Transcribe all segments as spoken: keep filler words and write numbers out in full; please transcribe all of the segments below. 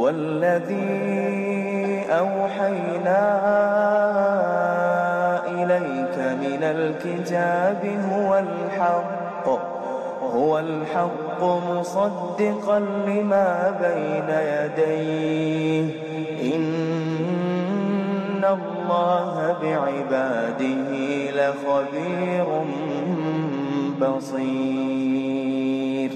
والذي أوحينا إليك من الكتاب هو الحق هو الحق مصدقا لما بين يديه إن الله بعباده لخبير بصير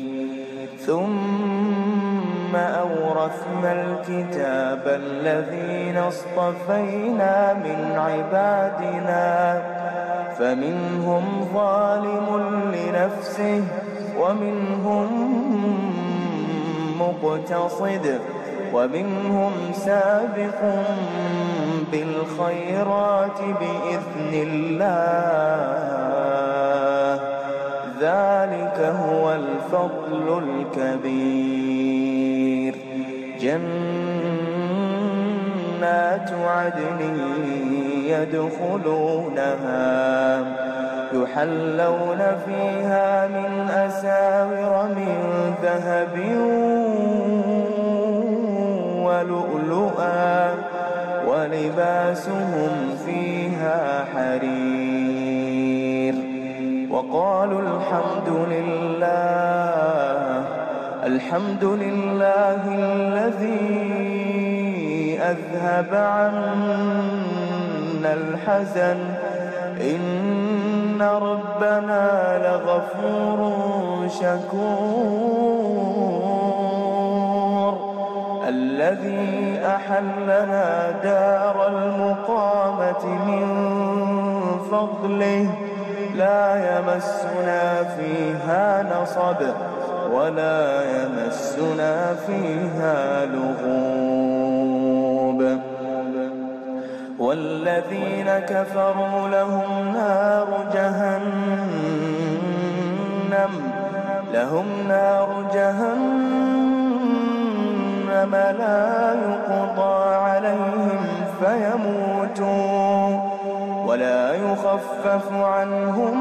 ثم أورثنا الكتاب الذين اصطفينا من عبادنا فمنهم ظالم لنفسه ومنهم مقتصد ومنهم سابق بالخيرات بإذن الله ذلك هو الفضل الكبير جنات عدن يدخلونها يحلون فيها من أساور من ذهب ولؤلؤا ولباسهم فيها حرير وقالوا الحمد لله الحمد لله الذي أذهب عنا الحزن إن ربنا لغفور شكور الذي أحلنا دار المقامة من فضله لا يمسنا فيها نصب ولا يمسنا فيها لغوب والذين كفروا لهم نار جهنم لهم نار جهنم لا يقضى عليهم فيموتوا ولا يخفف عنهم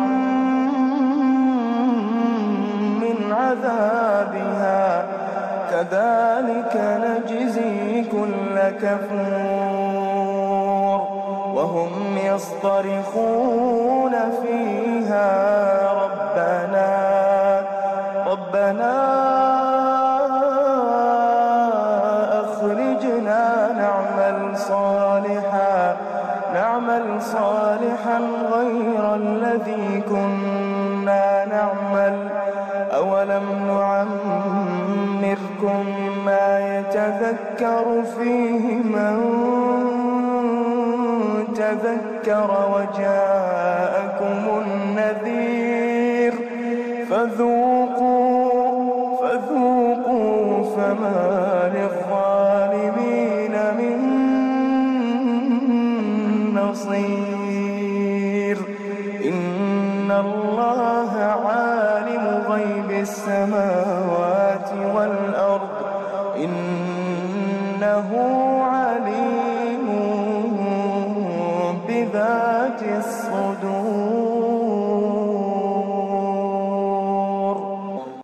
من عذابها كذلك نجزي كل كفور وهم يصطرخون فيها ربنا ربنا أخرجنا نعمل صالحا نعمل صالحا غير الذي كنا نعمل أولم نعمركم ما يتذكر فيه من تذكر وجاءكم النذير فذوقوا فذوقوا فما للظالمين من نصير إن الله عالم غيب السماوات والأرض إنه